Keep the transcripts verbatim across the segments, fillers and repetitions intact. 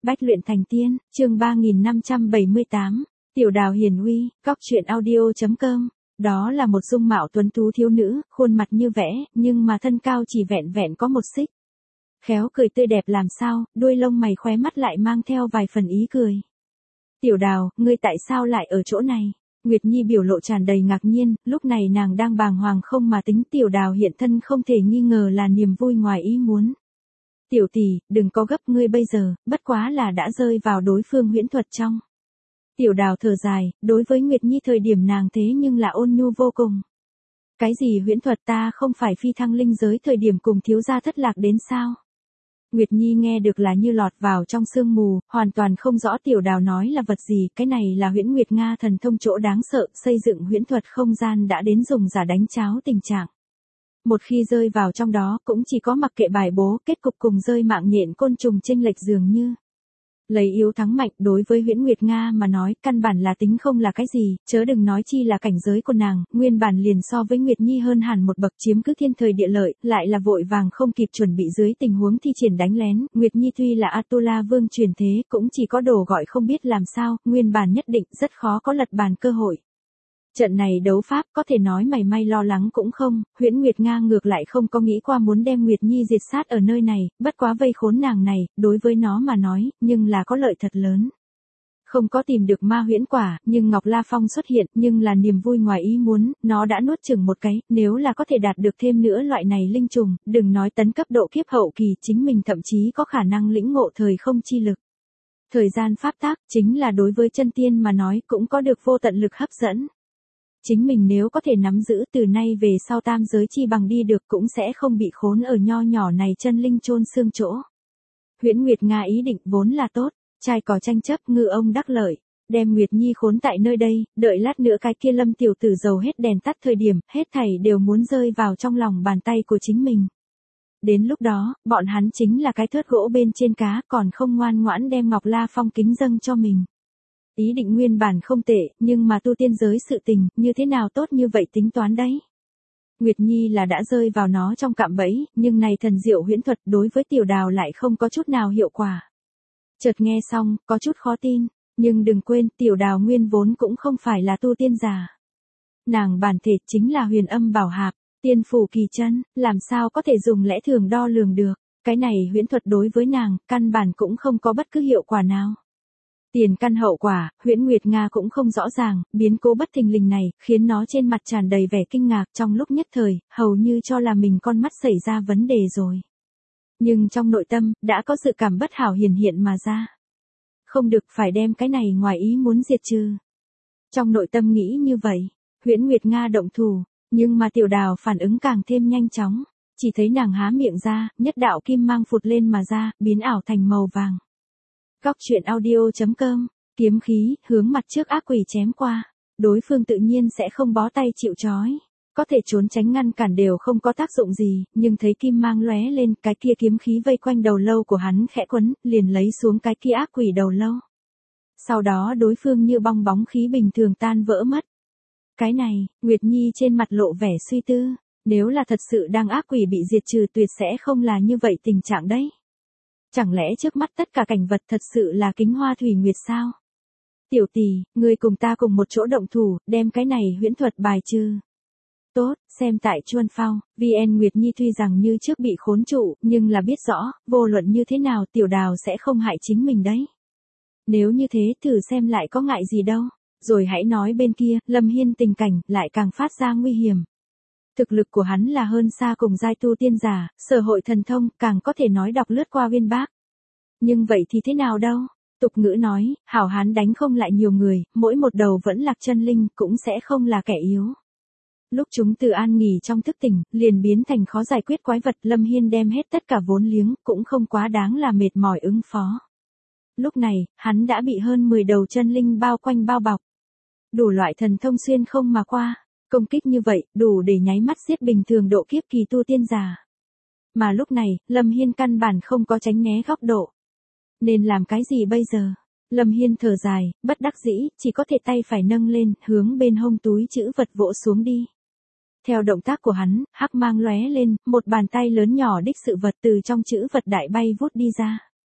Bách luyện thành tiên, chương ba nghìn năm trăm bảy mươi tám, Tiểu Đào hiền uy, góc truyện audio.com. Đó là một dung mạo tuấn tú thiếu nữ, khuôn mặt như vẽ, nhưng mà thân cao chỉ vẹn vẹn có một xích. Khéo cười tươi đẹp làm sao, đuôi lông mày khóe mắt lại mang theo vài phần ý cười. Tiểu Đào, ngươi tại sao lại ở chỗ này? Nguyệt Nhi biểu lộ tràn đầy ngạc nhiên, lúc này nàng đang bàng hoàng không mà tính Tiểu Đào hiện thân không thể nghi ngờ là niềm vui ngoài ý muốn. Tiểu tỷ, đừng có gấp, ngươi bây giờ, bất quá là đã rơi vào đối phương huyễn thuật trong. Tiểu Đào thở dài, đối với Nguyệt Nhi thời điểm nàng thế nhưng là ôn nhu vô cùng. Cái gì huyễn thuật, ta không phải phi thăng linh giới thời điểm cùng thiếu gia thất lạc đến sao? Nguyệt Nhi nghe được là như lọt vào trong sương mù, hoàn toàn không rõ Tiểu Đào nói là vật gì, cái này là huyễn Nguyệt Nga thần thông chỗ đáng sợ, xây dựng huyễn thuật không gian đã đến dùng giả đánh cháo tình trạng. Một khi rơi vào trong đó cũng chỉ có mặc kệ bài bố, kết cục cùng rơi mạng nhện côn trùng chênh lệch dường như. Lấy yếu thắng mạnh đối với huyễn Nguyệt Nga mà nói, căn bản là tính không là cái gì, chớ đừng nói chi là cảnh giới của nàng, nguyên bản liền so với Nguyệt Nhi hơn hẳn một bậc, chiếm cứ thiên thời địa lợi, lại là vội vàng không kịp chuẩn bị dưới tình huống thi triển đánh lén, Nguyệt Nhi tuy là Atula vương truyền thế, cũng chỉ có đồ gọi không biết làm sao, nguyên bản nhất định rất khó có lật bàn cơ hội. Trận này đấu pháp có thể nói mảy may lo lắng cũng không, huyễn Nguyệt Nga ngược lại không có nghĩ qua muốn đem Nguyệt Nhi diệt sát ở nơi này, bất quá vây khốn nàng này, đối với nó mà nói, nhưng là có lợi thật lớn. Không có tìm được ma huyễn quả, nhưng Ngọc La Phong xuất hiện, nhưng là niềm vui ngoài ý muốn, nó đã nuốt chửng một cái, nếu là có thể đạt được thêm nữa loại này linh trùng, đừng nói tấn cấp độ kiếp hậu kỳ, chính mình thậm chí có khả năng lĩnh ngộ thời không chi lực. Thời gian pháp tác, chính là đối với chân tiên mà nói cũng có được vô tận lực hấp dẫn. Chính mình nếu có thể nắm giữ từ nay về sau tam giới chi bằng đi được cũng sẽ không bị khốn ở nho nhỏ này chân linh chôn xương chỗ. Huyễn Nguyệt Nga ý định vốn là tốt, trai có tranh chấp ngư ông đắc lợi, đem Nguyệt Nhi khốn tại nơi đây, đợi lát nữa cái kia Lâm tiểu tử dầu hết đèn tắt thời điểm, hết thảy đều muốn rơi vào trong lòng bàn tay của chính mình. Đến lúc đó, bọn hắn chính là cái thớt gỗ bên trên cá, còn không ngoan ngoãn đem Ngọc La Phong kính dâng cho mình. Ý định nguyên bản không tệ, nhưng mà tu tiên giới sự tình, như thế nào tốt như vậy tính toán đấy. Nguyệt Nhi là đã rơi vào nó trong cạm bẫy, nhưng này thần diệu huyễn thuật đối với Tiểu Đào lại không có chút nào hiệu quả. Chợt nghe xong, có chút khó tin, nhưng đừng quên Tiểu Đào nguyên vốn cũng không phải là tu tiên giả. Nàng bản thể chính là huyền âm bảo hạp, tiên phủ kỳ chân, làm sao có thể dùng lẽ thường đo lường được, cái này huyễn thuật đối với nàng, căn bản cũng không có bất cứ hiệu quả nào. Tiền căn hậu quả, huyễn Nguyệt Nga cũng không rõ ràng, biến cố bất thình lình này, khiến nó trên mặt tràn đầy vẻ kinh ngạc trong lúc nhất thời, hầu như cho là mình con mắt xảy ra vấn đề rồi. Nhưng trong nội tâm, đã có sự cảm bất hảo hiển hiện mà ra. Không được, phải đem cái này ngoài ý muốn diệt trừ. Trong nội tâm nghĩ như vậy, huyễn Nguyệt Nga động thủ, nhưng mà Tiểu Đào phản ứng càng thêm nhanh chóng, chỉ thấy nàng há miệng ra, nhất đạo kim mang phụt lên mà ra, biến ảo thành màu vàng. Góc truyện audio.com, kiếm khí, hướng mặt trước ác quỷ chém qua, đối phương tự nhiên sẽ không bó tay chịu trói, có thể trốn tránh ngăn cản đều không có tác dụng gì, nhưng thấy kim mang lóe lên, cái kia kiếm khí vây quanh đầu lâu của hắn khẽ quấn, liền lấy xuống cái kia ác quỷ đầu lâu. Sau đó đối phương như bong bóng khí bình thường tan vỡ mất. Cái này, Nguyệt Nhi trên mặt lộ vẻ suy tư, nếu là thật sự đang ác quỷ bị diệt trừ tuyệt sẽ không là như vậy tình trạng đấy. Chẳng lẽ trước mắt tất cả cảnh vật thật sự là Kính Hoa Thủy Nguyệt sao? Tiểu tỷ, ngươi cùng ta cùng một chỗ động thủ, đem cái này huyễn thuật bài trừ. Tốt, xem tại Chuân Phao, vê en Nguyệt Nhi tuy rằng như trước bị khốn trụ, nhưng là biết rõ, vô luận như thế nào Tiểu Đào sẽ không hại chính mình đấy. Nếu như thế thử xem lại có ngại gì đâu, rồi hãy nói bên kia, Lâm Hiên tình cảnh lại càng phát ra nguy hiểm. Thực lực của hắn là hơn xa cùng giai tu tiên giả, sở hội thần thông, càng có thể nói đọc lướt qua uyên bác. Nhưng vậy thì thế nào đâu? Tục ngữ nói, hảo hán đánh không lại nhiều người, mỗi một đầu vẫn lạc chân linh, cũng sẽ không là kẻ yếu. Lúc chúng từ an nghỉ trong thức tỉnh, liền biến thành khó giải quyết quái vật, Lâm Hiên đem hết tất cả vốn liếng, cũng không quá đáng là mệt mỏi ứng phó. Lúc này, hắn đã bị hơn mười đầu chân linh bao quanh bao bọc. Đủ loại thần thông xuyên không mà qua. Công kích như vậy, đủ để nháy mắt giết bình thường độ kiếp kỳ tu tiên giả. Mà lúc này, Lâm Hiên căn bản không có tránh né góc độ. Nên làm cái gì bây giờ? Lâm Hiên thở dài, bất đắc dĩ, chỉ có thể tay phải nâng lên, hướng bên hông túi trữ vật vỗ xuống đi. Theo động tác của hắn, hắc mang lóe lên, một bàn tay lớn nhỏ đích sự vật từ trong trữ vật đại bay vút đi ra.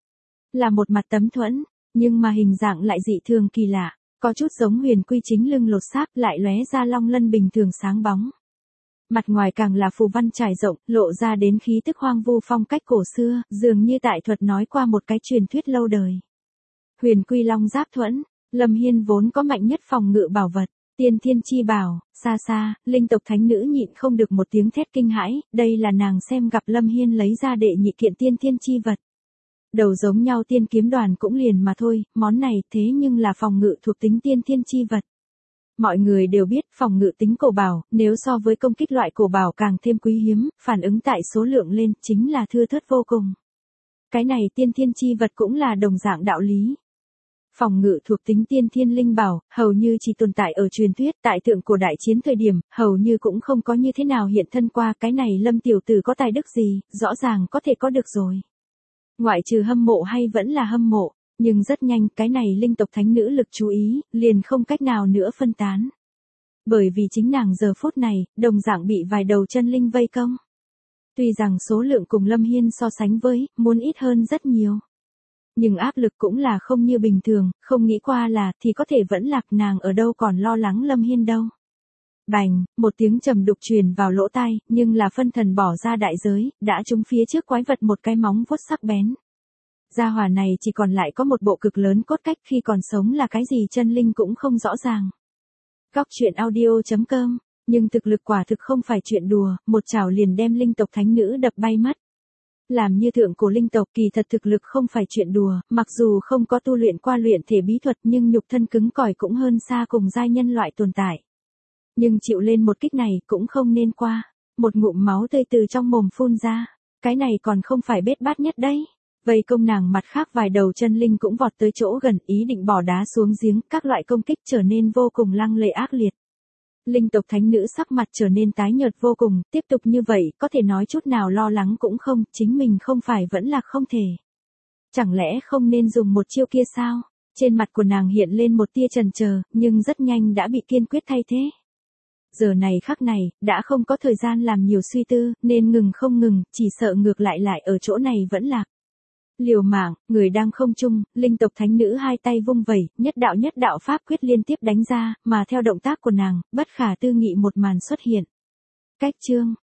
là một mặt tấm thuẫn, nhưng mà hình dạng lại dị thường kỳ lạ, có chút giống huyền quy chính lưng lột xác lại lóe ra long lân bình thường sáng bóng. Mặt ngoài càng là phù văn trải rộng, lộ ra đến khí tức hoang vu phong cách cổ xưa, dường như tại thuật nói qua một cái truyền thuyết lâu đời. Huyền quy long giáp thuẫn, Lâm Hiên vốn có mạnh nhất phòng ngự bảo vật, tiên thiên chi bảo, xa xa, linh tộc thánh nữ nhịn không được một tiếng thét kinh hãi, đây là nàng xem gặp Lâm Hiên lấy ra đệ nhị kiện tiên thiên chi vật. Đầu giống nhau tiên kiếm đoàn cũng liền mà thôi, món này thế nhưng là phòng ngự thuộc tính tiên thiên chi vật. Mọi người đều biết phòng ngự tính cổ bảo, nếu so với công kích loại cổ bảo càng thêm quý hiếm, phản ứng tại số lượng lên chính là thưa thớt vô cùng. Cái này tiên thiên chi vật cũng là đồng dạng đạo lý. Phòng ngự thuộc tính tiên thiên linh bảo, hầu như chỉ tồn tại ở truyền thuyết, tại thượng cổ đại chiến thời điểm, hầu như cũng không có như thế nào hiện thân qua, cái này Lâm tiểu tử có tài đức gì, rõ ràng có thể có được rồi. Ngoại trừ hâm mộ hay vẫn là hâm mộ, nhưng rất nhanh cái này linh tộc thánh nữ lực chú ý, liền không cách nào nữa phân tán. Bởi vì chính nàng giờ phút này, đồng dạng bị vài đầu chân linh vây công. Tuy rằng số lượng cùng Lâm Hiên so sánh với, muốn ít hơn rất nhiều. Nhưng áp lực cũng là không như bình thường, không nghĩ qua là thì có thể vẫn lạc, nàng ở đâu còn lo lắng Lâm Hiên đâu. Bành, một tiếng trầm đục truyền vào lỗ tai, nhưng là phân thần bỏ ra đại giới, đã trúng phía trước quái vật một cái móng vuốt sắc bén. Gia hỏa này chỉ còn lại có một bộ cực lớn cốt cách, khi còn sống là cái gì chân linh cũng không rõ ràng. Góc truyện audio chấm com, nhưng thực lực quả thực không phải chuyện đùa, một chảo liền đem linh tộc thánh nữ đập bay mất. Làm như thượng cổ linh tộc kỳ thật thực lực không phải chuyện đùa, mặc dù không có tu luyện qua luyện thể bí thuật nhưng nhục thân cứng cỏi cũng hơn xa cùng giai nhân loại tồn tại. Nhưng chịu lên một kích này cũng không nên qua, một ngụm máu tươi từ trong mồm phun ra, cái này còn không phải bết bát nhất đấy. Vây công nàng mặt khác vài đầu chân linh cũng vọt tới chỗ gần, ý định bỏ đá xuống giếng, các loại công kích trở nên vô cùng lăng lệ ác liệt. Linh tộc thánh nữ sắc mặt trở nên tái nhợt vô cùng, tiếp tục như vậy, có thể nói chút nào lo lắng cũng không, chính mình không phải vẫn là không thể. Chẳng lẽ không nên dùng một chiêu kia sao? Trên mặt của nàng hiện lên một tia chần chờ, nhưng rất nhanh đã bị kiên quyết thay thế. Giờ này khắc này, đã không có thời gian làm nhiều suy tư, nên ngừng không ngừng, chỉ sợ ngược lại lại ở chỗ này vẫn lạc. Liều mạng, người đang không trung, linh tộc thánh nữ hai tay vung vẩy, nhất đạo nhất đạo pháp quyết liên tiếp đánh ra, mà theo động tác của nàng, bất khả tư nghị một màn xuất hiện. Cách chương,